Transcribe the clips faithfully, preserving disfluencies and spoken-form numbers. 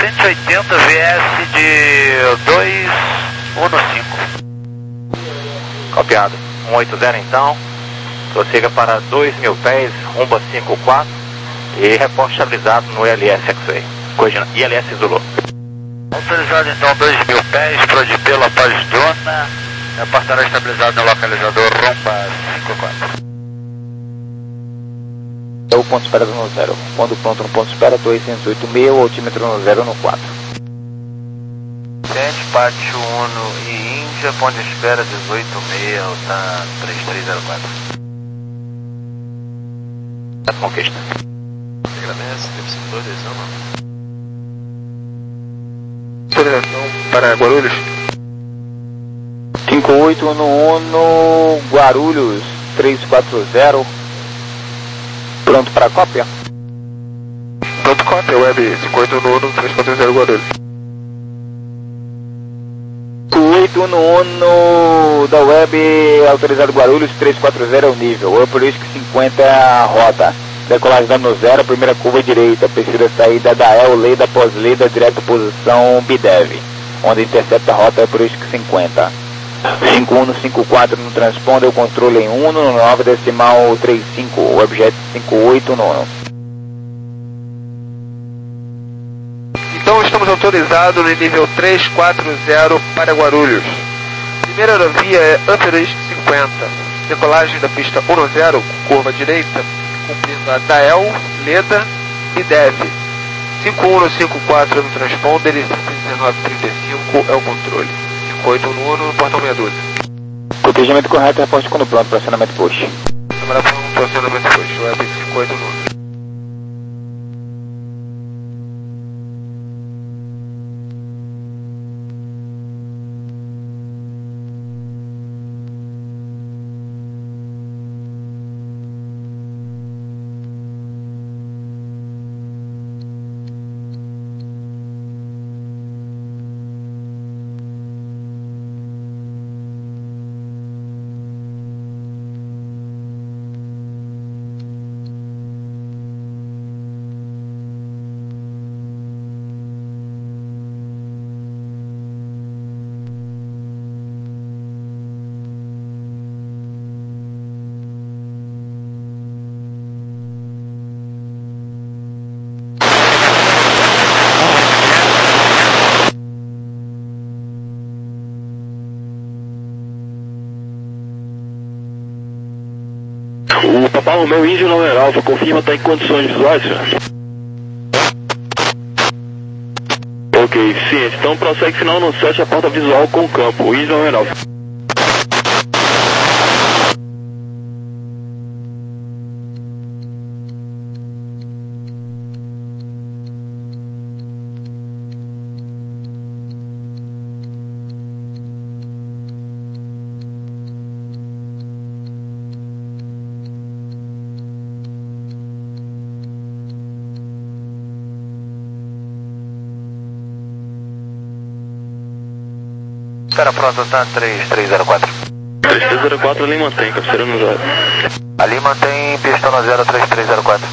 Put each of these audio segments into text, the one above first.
cento e oitenta V S de dois um cinco. Copiado. cento e oitenta então. Prossiga para dois mil pés, rumba cinco quatro e reporte estabilizado no I L S X-Ray. Corrigindo, I L S Zulu. Autorizado então dois mil pés, Prodipelo La Paz Dona. Reportará estabilizado no localizador rumba cinco quatro. É o ponto espera no zero. Quando pronto no ponto espera, duzentos e oito seis, o altímetro no zero no quatro. Sente, Pátio Uno e Índia, ponto de espera dezoito seis, tá três três zero quatro. Conquista. Agradece, teve autorização, não? Autorização para Guarulhos. cinco oito no Uno, Guarulhos, três quatro zero. Pronto para cópia? Pronto, cópia, web cinco oito no Uno, três quatro zero Guarulhos. cinco oito no Uno da web, autorizado Guarulhos, três quatro zero é o nível. Aeropolisk cinquenta é a rota. Decolagem dando zero, primeira curva direita. Precisa saída da E L, leda após leda, direto posição B D E V. Onde intercepta a rota Aeropolisk cinquenta. cinco um cinco quatro no transponder, o controle em um, no nove decimal trinta e cinco, o objeto cinco oito no. Então estamos autorizados no nível três quatro zero para Guarulhos. Primeira aerovia é Aeropolisk cinquenta. Decolagem da pista dez, curva direita, cumprindo a D A E L, leda e D E V. cinco um cinco quatro no transponder e dezenove trinta e cinco é o controle. cinco oito no Uno, no portão meia dúzia. Protegimento correto, reporte quando pronto, para acionamento push. Câmara pronto, acionamento push, web cinco oito no Uno. O Papa Romeu Índio Nova Alfa confirma estar em condições visuais, senhor? Ok, ciente. Então prossegue final no sete a porta visual com o campo. O Índio Nova Alfa. Espera pronto, tá três três zero quatro. três três zero quatro ali mantém, cabeceira no zero. Ali mantém pista no zero três três zero quatro.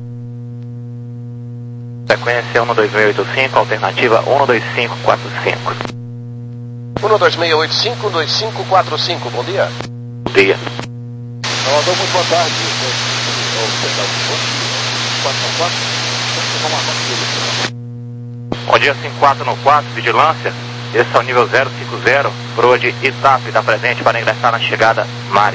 Sequência um dois seis oito cinco, alternativa um dois cinco quatro cinco. um dois seis oito cinco, um dois cinco quatro cinco, bom dia. Bom dia. Salvador, muito boa tarde. Bom dia, cinco quatro no quatro, vigilância. Esse é o nível zero cinco zero, proa de Itap, da presente para ingressar na chegada Mari.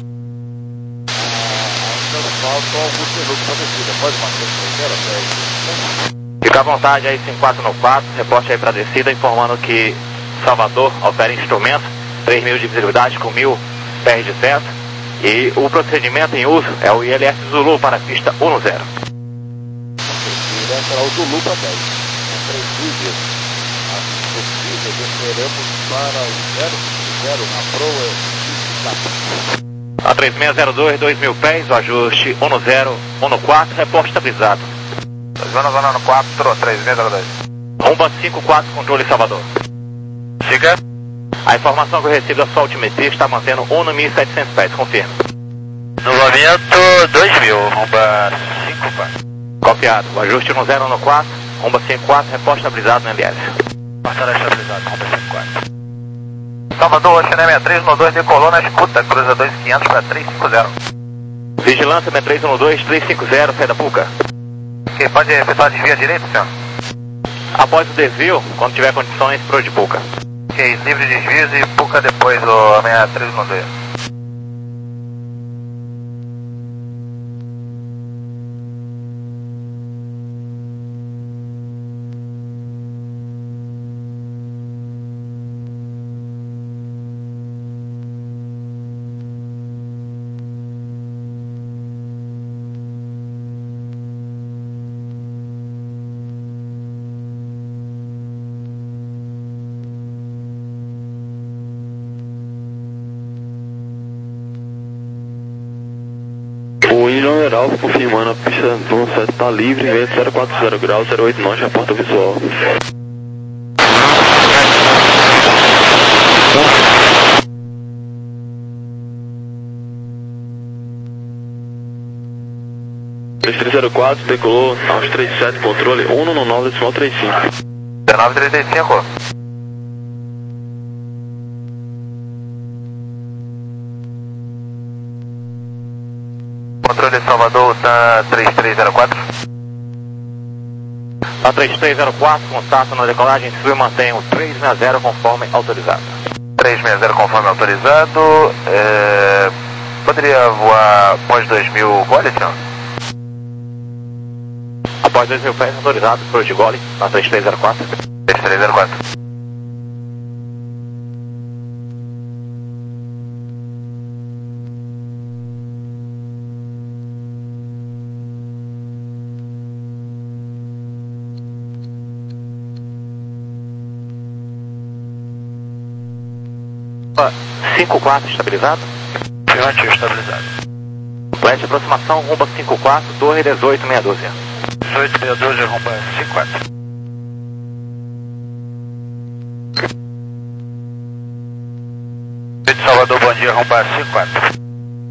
Fica à vontade aí, cinco quatro no quatro, reporte aí para a descida, informando que Salvador opera instrumentos, três mil de visibilidade com mil pés de teto, e o procedimento em uso é o I L S Zulu para a pista um zero. Será o Zulu para dez, com três vídeos. Desceremos para o zero cinco zero na proa. A três seis zero dois, dois mil pés, o ajuste um zero um quatro, reporte estabilizado. Zona zona no quatro, três seis zero dois. Rumba cinco quatro, controle Salvador. Siga. A informação que eu recebi da sua altimetria está mantendo um mil e setecentos pés, confirma. No momento dois mil, rumba cinco quatro. Copiado, o ajuste um zero um quatro, Rumba cinco quatro, reposta estabilizado no L S. Passará estabilizado, Rumba cinco quatro. Salvador, Oceané sessenta e três um dois decolou na escuta, cruza dois mil e quinhentos para trezentos e cinquenta. Vigilância sessenta e três um dois, trezentos e cinquenta, sai da Puca. Ok, pode efetuar desvio à direita, senhor? Após o desvio, quando tiver condições, pro de Puca. Ok, livre de desvios e Puca depois, o sessenta e três um dois. O Indian Geral confirmando a pista do sete está livre, vento zero quatro zero graus, zero oito nós, já porta visual. três três zero quatro, decolou aos trinta e sete, controle um no nove decimal trinta e cinco. dezenove trinta e cinco. Controle Salvador, tá três três zero quatro. A três três zero quatro, contato na decolagem, subiu e mantém o três seis zero conforme autorizado. três seis zero conforme autorizado. É... Poderia voar após dois mil gole, senhor? Após dois mil pés, autorizado pro de gole, na três três zero quatro. três três zero quatro. cinco quatro estabilizado. Afirmativo, estabilizado. Leste de aproximação, rumba cinco quatro, torre dezoito meia dúzia. dezoito meia dúzia, Rumba cinco quatro. De Salvador, bom dia, Rumba cinco quatro.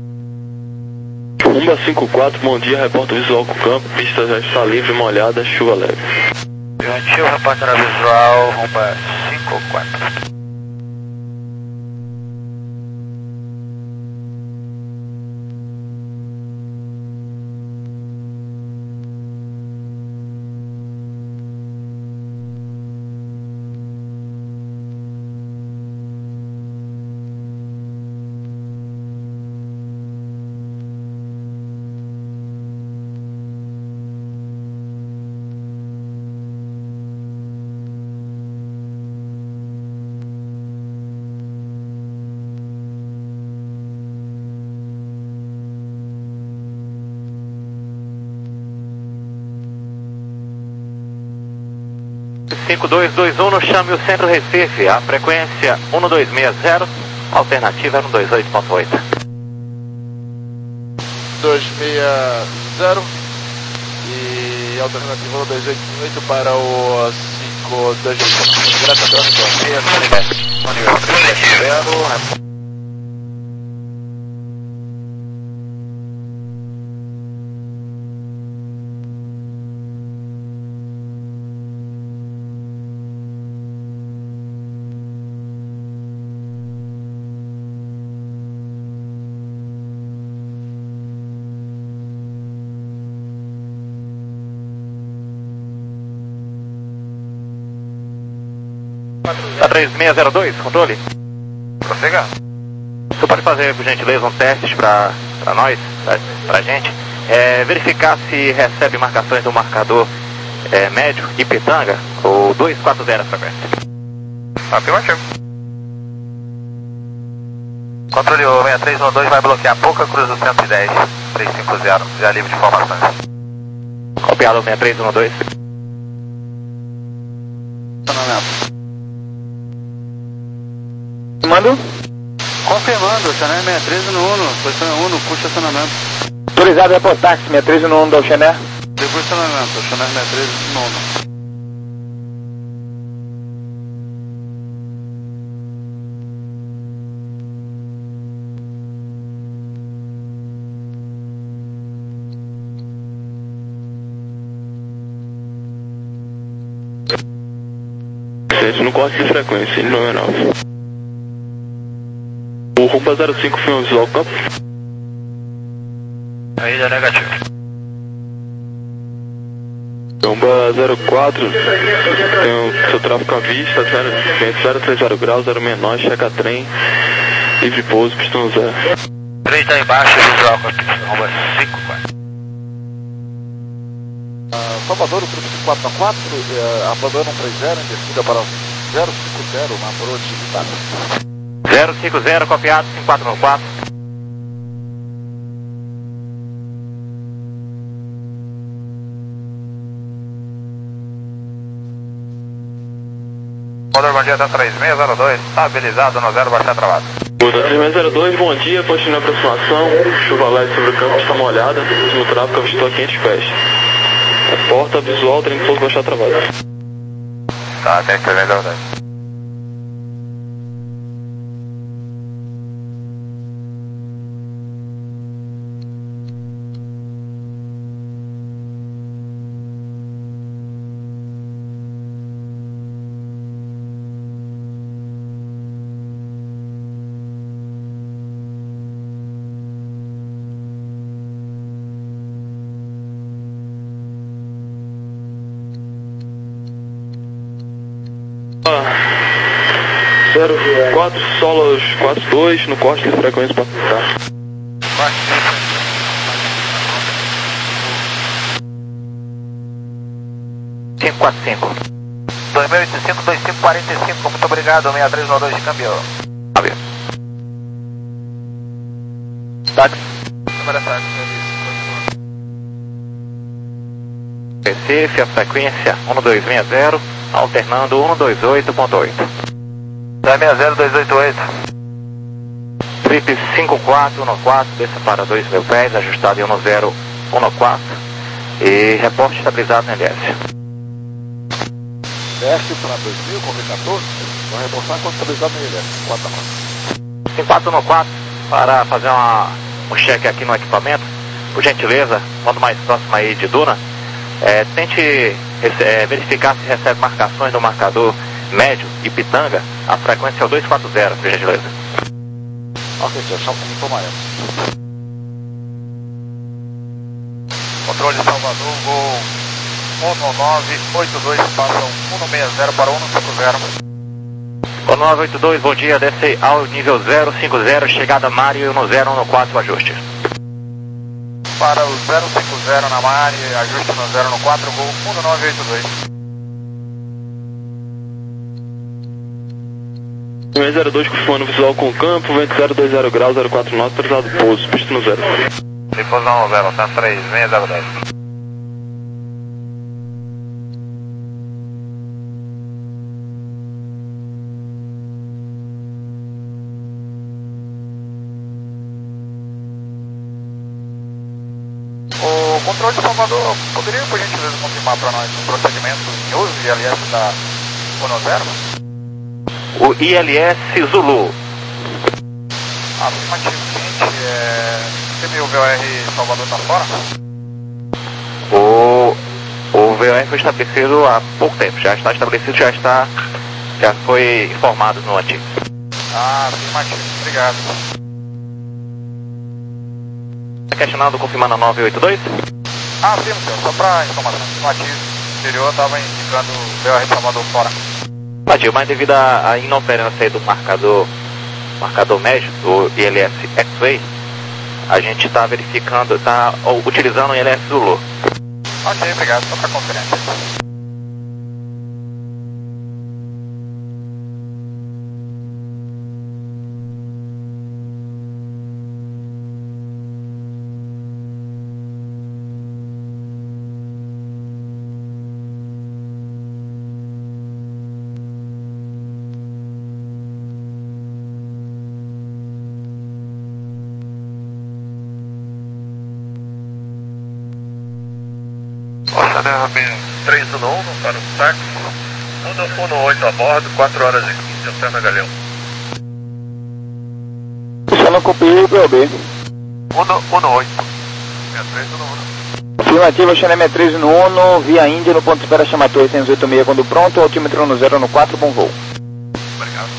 Rumba cinco quatro, bom dia, reporta visual com o campo, pista já está livre, molhada, chuva leve. Afirmativo, repórter na visual, Rumba cinco quatro. cinco dois dois um, no chame o centro Recife, a frequência um dois seis zero, alternativa um dois oito ponto oito. dois seis zero e alternativa um dois oito ponto oito para o cinco dois dois. Graças a Deus. A três seis zero dois, controle. Prossiga. Você pode fazer, por gentileza, um teste para nós, pra, pra gente, é, verificar se recebe marcações do marcador é, médio Ipitanga, ou dois quatro zero a frequência. Afirmativo. Controle o sessenta e três um dois vai bloquear a Puca, cruza cento e dez, trezentos e cinquenta, já livre de informações. Copiado sessenta e três um dois. Mando. Confirmando, Oceané sessenta e três no Uno, posição um no curso de estacionamento. Autorizado a reportar sessenta e três no um da Oceané. Depois de estacionamento, Oceané sessenta e três no Uno. Gente, no corte de frequência, em numeral. O Rumba zero cinco foi um visual campo. Ainda negativo. Rumba zero quatro, tem o seu tráfego à vista, vento zero três zero graus, zero menor, checa trem, livre pouso, pistão zero. três tá embaixo, visual com a pista, Rumba cinco quatro. Uh, Salvador, o grupo quatro quatro, uh, abandona um três zero em descida para zero cinco zero na Brote Itália. zero cinco zero, copiado, cinco quatro quatro. Motor, bom dia, tá três seis zero dois, estabilizado no zero, baixar travado. Motor três seis zero dois, bom dia, posto na aproximação, chuva leve sobre o campo, está molhada, último tráfego, avistou a quinhentos pés. A porta visual, trem de pouso, baixar travado. Tá, tem três seis zero dois. zero quatro, solos quatro dois, no corte de frequência para cá. cinco quatro cinco. dois mil e oitenta e cinco, vinte e cinco quarenta e cinco, muito obrigado, sessenta e três nove dois de câmbio. Valeu. Táxi. Número táxi, Recife, a frequência um dois seis zero, alternando um dois oito ponto oito. dois seis zero dois oito oito. Trip cinco quatro um quatro, desça para dois mil pés, ajustado em um zero um quatro e reporte estabilizado no L S. Desce para dois mil, com V quatorze, vai reportar quanto estabilizado no L S, quatro quatro. cinco quatro um quatro, para fazer uma, um cheque aqui no equipamento, por gentileza, quando mais próximo aí de Duna, é, tente é, verificar se recebe marcações do marcador médio e Pitanga, a frequência é o dois quatro zero, por gentileza. Ok, tia, só como tomar ela. Controle Salvador, voo um nove oito dois, passam um seis zero para um cinco zero. O nove oito dois, bom dia, desce ao nível zero cinco zero, chegada Mário no zero um quatro, ajuste. Para o zero cinco zero na Mari, ajuste no zero um quatro, voo um nove oito dois. seis zero dois, confirmando visual com campo, vento zero dois zero graus, zero quatro nove, autorizado pouso, pista no zero. Difusão zero, tá três seis zero dois. O controle de Salvador, poderia por gentileza confirmar para nós o procedimento em uso de I L S da um zero? O I L S Zulu. Afirmativo, seguinte, é... você viu o V O R Salvador está fora? O, o V O R foi estabelecido há pouco tempo, já está estabelecido, já está, já foi informado no antigo. Ah, afirmativo, obrigado. Questionando, confirmando a nove oito dois? Ah, sim, senhor, só para informação, no ativo anterior estava indicando o V O R Salvador fora. Ativo, mas devido à à inoperância aí do marcador, marcador médio, do I L S X-Way, a gente está verificando, está utilizando o I L S Zulu. Ok, obrigado, só para conferência. três um um para o táxi, um oito a bordo, quatro horas e quinze, Alterna Galeão. Só não copiei o B O B. um oito. três um um. Afirmativa, China sessenta e três no Uno, via Índia, no ponto de espera, chama Torre seiscentos e oitenta e seis, quando pronto, altímetro no zero no quatro, bom voo. Obrigado.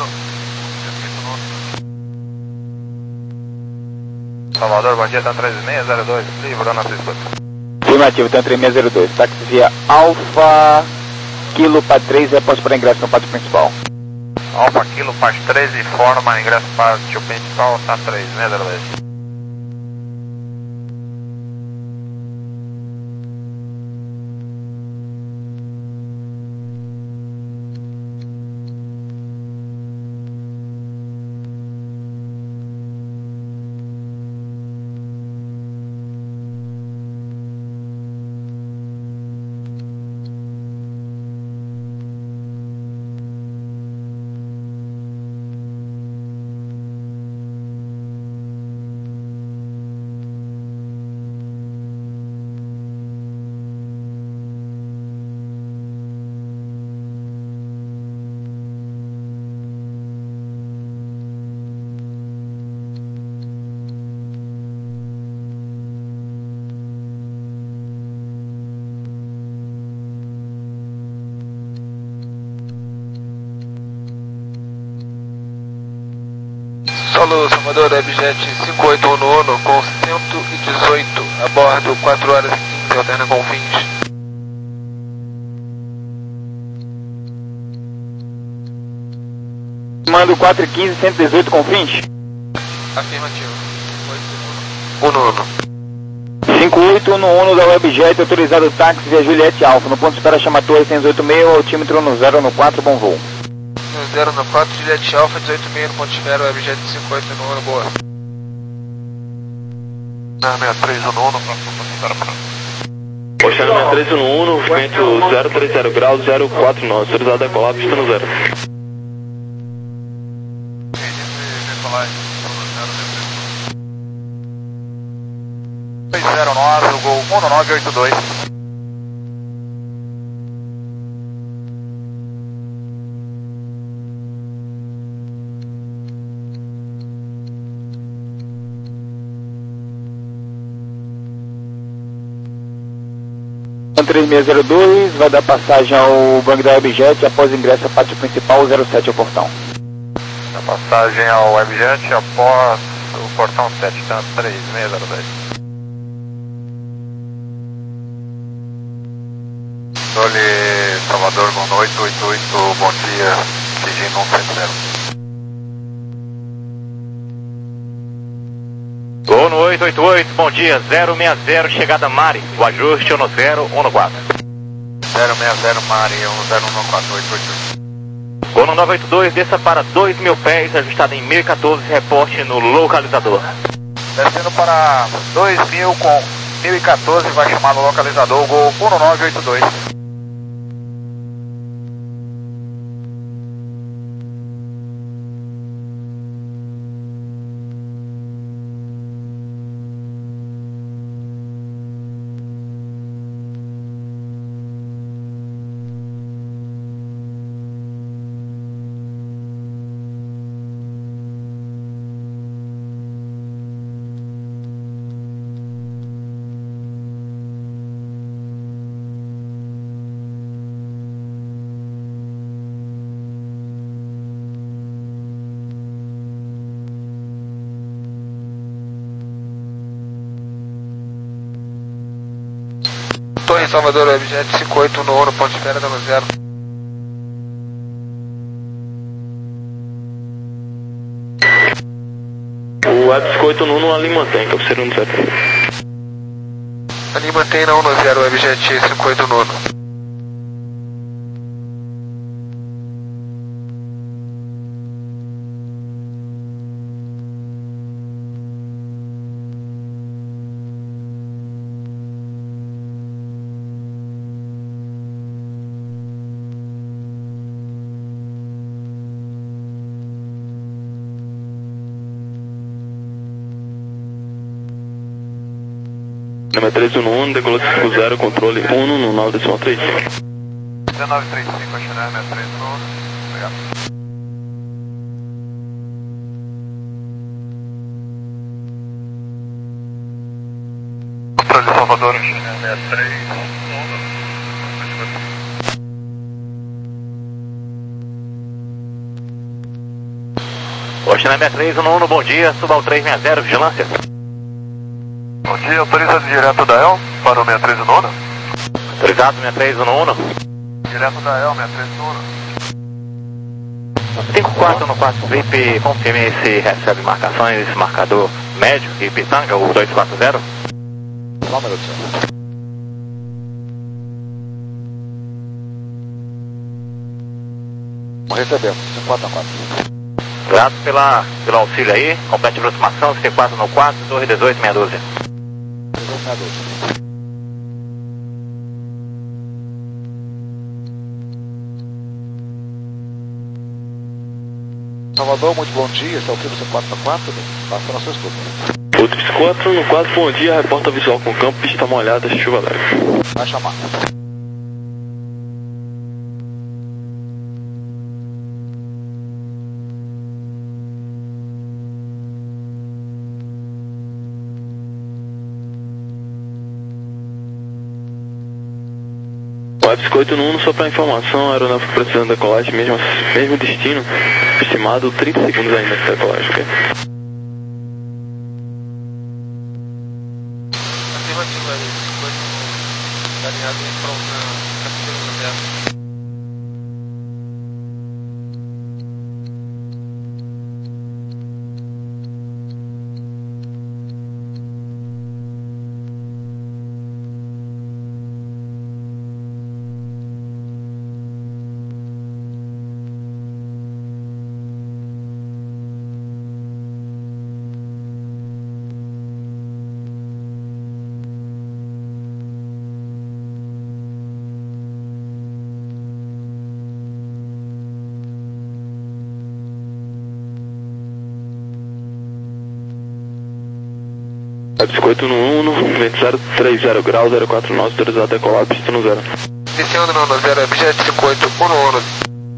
Salvador, bom dia, tá três seis zero dois, livre, na sua escuta. Afirmativo, tem três seis zero dois, táxi via Alfa, Kilo para três, reposto para ingresso no pátio principal. Alfa, Kilo, Paz três, informa, ingresso pátio principal, tá três seis zero dois. Solo Salvador, Webjet cinco oito um no Uno com cento e dezoito a bordo, quatro horas e quinze, alterna com fins. Mando quatro e quinze, cento e dezoito com fins. Afirmativo. um no Uno. cinco oito no Uno da Webjet, autorizado táxi via Juliette Alfa, no ponto de espera, chama Torre seiscentos e oitenta e seis, altímetro no zero no quatro, bom voo. No zero no quatro, Juliette Alfa, dezoito e meio no ponto de espera, Webjet cinco oito no Uno, boa. sessenta e três no Uno, próximo ponto de espera para. Oceano sessenta e três no Uno, vento zero trinta graus, zero quatro nove, autorizado a decolar, pista no zero. seis zero nove, o gol um nove oito dois. três seis zero dois, vai dar passagem ao banco da Webjet, após ingresso ao pátio principal, zero sete ao portão. A passagem ao Webjet após o portão sete, tá três seis zero dois. Dole Salvador, Gono oito oito oito, bom dia, dirigindo cento e setenta. Gol no oito oito oito, bom dia, zero seis zero, chegada Mari, o ajuste no zero um no quatro. zero seis zero Mari, um zero um no quatro oito oito oito. Gol no nove oito dois, desça para dois mil pés, ajustado em mil e quatorze, reporte no localizador. Descendo para dois mil com mil e quatorze, vai chamar no localizador, gol um nove oito dois. Torre Salvador, Webjet cinco oito no Uno, ponto de espera, dando zero. O Web cinco oito no Uno ali mantém, que é o segundo zero. Ali mantém na um no zero, Webjet cinco oito no Uno. sessenta e três no Uno, decolou cinco zero, controle um no nove decimal três. dezenove trinta e cinco, a China sessenta e três no Uno. Obrigado. Controle São Salvador. Oxina sessenta e três, um Uno, bom dia, suba ao trezentos e sessenta, vigilância. Bom dia, autoriza direto da E L para o sessenta e três no Uno. Autorizado sessenta e três no Uno. Direto da E L, sessenta e três no Uno. cinco quatro no quatro V I P, confirme se recebe marcações, marcador médio e Pitanga, o dois quatro zero. Só um minuto, senhor. Recebemos, cinco quatro quatro. Grato pela, pelo auxílio aí, complete aproximação, cinco quatro no quatro, torre dezoito, meia dúzia. dezoito, meia dúzia. Salvador, muito bom dia, esse é o Filho cinco quatro quatro, passando a sua escuta. Outro quatro no quatro, bom dia, reporta visual com campo, pista molhada, chuva leve. Vai chamar. Web cinquenta e oito no Uno, só para informação, a aeronave precisando da decolagem, mesmo, mesmo destino, estimado trinta segundos ainda de decolagem, ok? Afirmativa aí, foi alinhado em front na segunda meta. Web cinquenta e oito no Uno, vento zero três zero graus, zero quatro nove, autorizado a decolar, pista no zero. Iniciando no Uno zero, objeto cinco oito, um no Uno.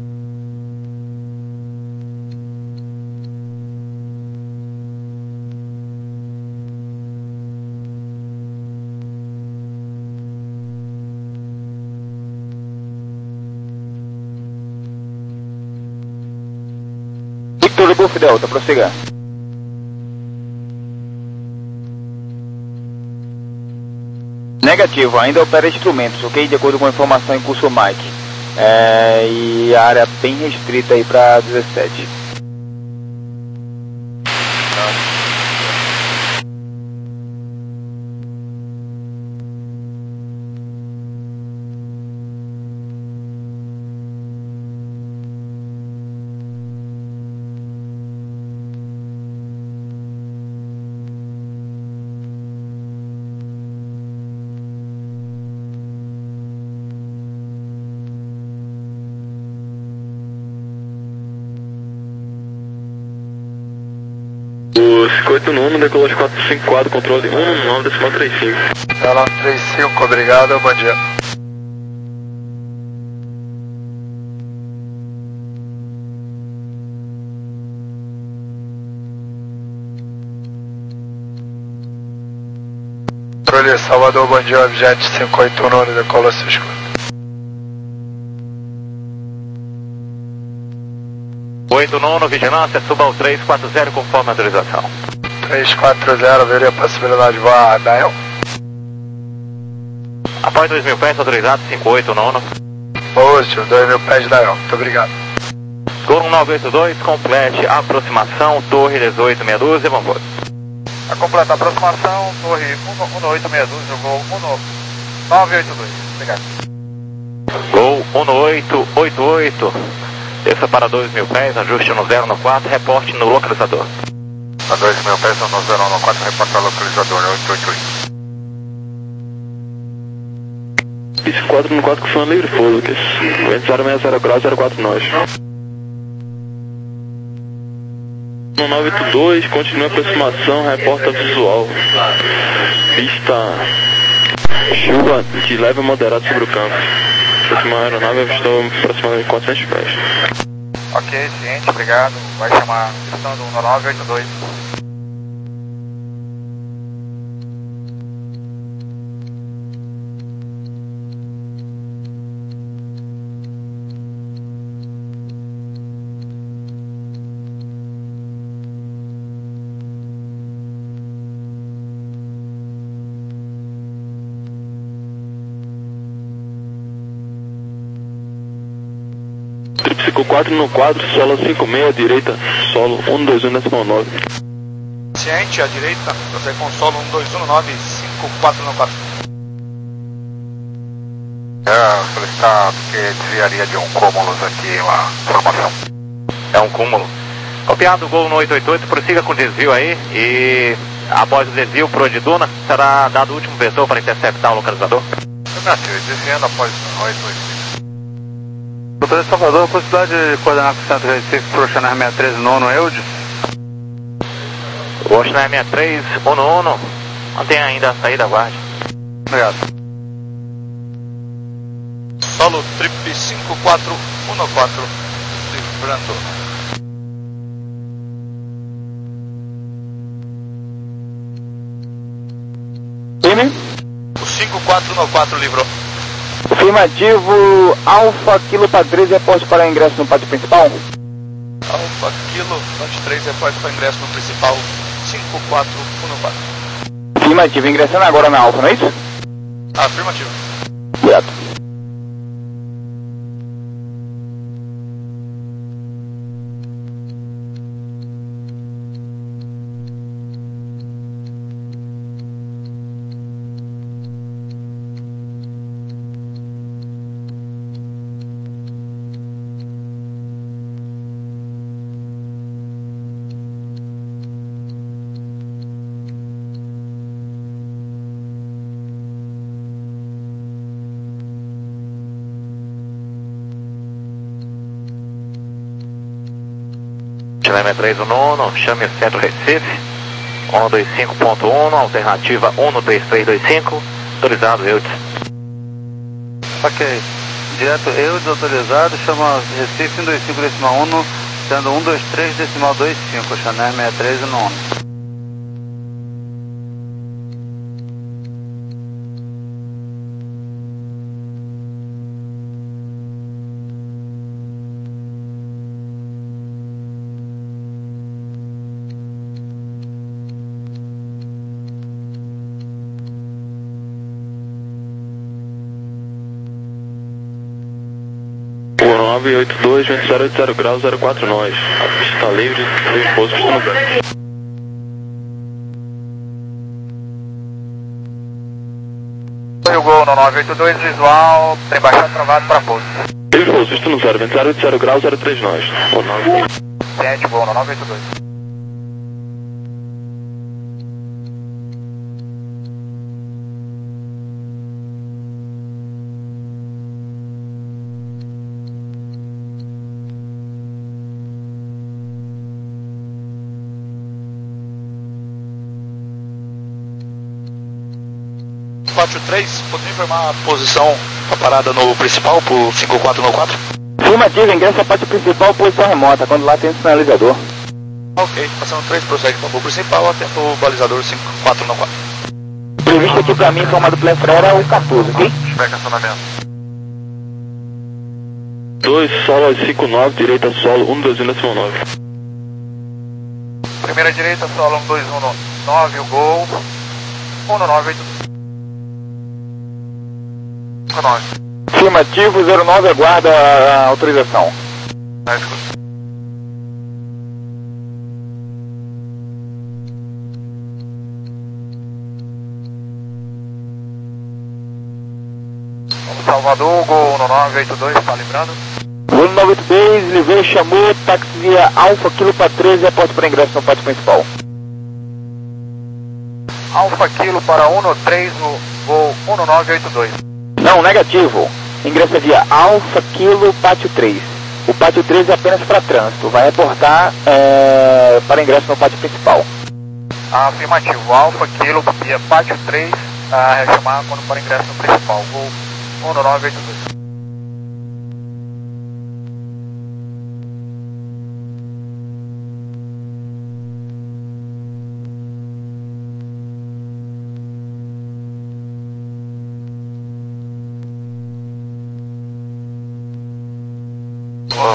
Victor Golf Delta, prossiga. Negativo, ainda opera instrumentos, ok? De acordo com a informação em curso Mike. É, e a área bem restrita aí para dezessete. O cinquenta e oito no Uno, decolagem quatro cinco quatro, controle um nove decimal trinta e cinco. Ela trinta e cinco, obrigado, bom dia. Controle Salvador, bom dia, objeto cinco oito no Uno, decola sua escuta. oito nono, vigilância, suba ao três quatro zero conforme a autorização. três quatro zero, veria a possibilidade de voar da E L. Após dois mil pés, autorizado, cinco oito nono. Positivo, dois mil pés da E L, muito obrigado. Gol nove oito dois, complete aproximação, torre dezoito, meia dúzia, vamos embora. A completa aproximação, torre um oito seis dúzia, gol nove oito dois, obrigado. Gol um oito oito oito. Desça para dois mil pés, ajuste no zero no quatro, reporte no localizador. A dois mil pés, no zero no quatro, reporte ao localizador, oito oito oito. Pista quatro no quatro com som livre, Focus. Vento zero seis zero graus, zero quatro nove. No nove oito dois, continua a aproximação, reporta visual. Pista chuva de leve a moderado sobre o campo. Próxima aeronave avistou aproximadamente quatrocentos pés. Ok, ciente, obrigado. Vai chamar a questão do nove oito dois. trip cinco quatro no quadro, solo cinco seis, direita, solo um dois um decimal nove. Ciente, à direita, você com solo um dois um nove cinco quatro no quatro. É, solicitar que desviaria de um cúmulo aqui uma formação. É um cúmulo. Copiado o gol no oito oito oito, prossiga com o desvio aí e após o desvio pro de Duna, será dado o último vetor para interceptar o localizador. Afirmativo, desviando após o oito oito oito. Doutor de Salvador, possibilidade de coordenar com o Centro Recife para o Chanel sessenta e três nono Eudes? O Chanel sessenta e três, Uno Uno, mantém ainda a saída, aguarde. Obrigado. Solo trip cinco quatro um quatro, livrando. Firme? O cinco quatro um quatro livrou. Afirmativo, Alfa Kilo para três, reporte para ingresso no pátio principal. Alfa Kilo, vinte e três, repórter para ingresso no principal, cinco quatro um quatro. Afirmativo, ingressando agora na Alfa, não é isso? Afirmativo. Certo. Chanel sessenta e três, Uno Uno, chame o Centro Recife, um dois cinco ponto um, alternativa um dois três dois cinco, autorizado Eudes. Ok. Direto Eudes autorizado, chama Recife um dois cinco decimal um, sendo um dois três decimal dois cinco, Chanel sessenta e três Uno Uno. nove oito dois, vinte zero oito zero graus, zero quatro nós. A pista está livre, dois pousos estão no zero. Foi o gol no nove oito dois, visual, trem baixado travado para pouso. Dois pousos estão no zero, vinte zero oito zero graus, zero três nós. Sete, gol no nove oito dois. quatro três, poderia informar a posição, a parada no principal, pro cinco quatro um quatro? Afirmativo, ingressa a parte principal, posição remota, quando lá tem o sinalizador. Ok, passando três, prossegue para o principal, atento o balizador cinco quatro um quatro. Previsto aqui pra mim, informado pela Frera, o quatorze, ok? Espera acionamento. dois, solo cinco nove, direita solo, um dois um decimal nove. Primeira direita, solo um dois um nove, o gol, um nove oito dois. Afirmativo, zero nove, aguarda a autorização. Na escuta. Vamos Salvador, gol no nove oito dois, está lembrando? Gol nove oito dois, Liveira chamou, táxi via Alfa Kilo para treze, reporte para ingresso no pátio principal. Alfa Kilo para um três, o gol um nove oito dois. Não, negativo. Ingressa via Alfa Kilo Pátio três. O Pátio três é apenas para trânsito. Vai reportar é, para ingresso no pátio principal. Afirmativo. Alfa Kilo via Pátio três, a chamar quando para ingresso no principal. Gol um nove oito dois.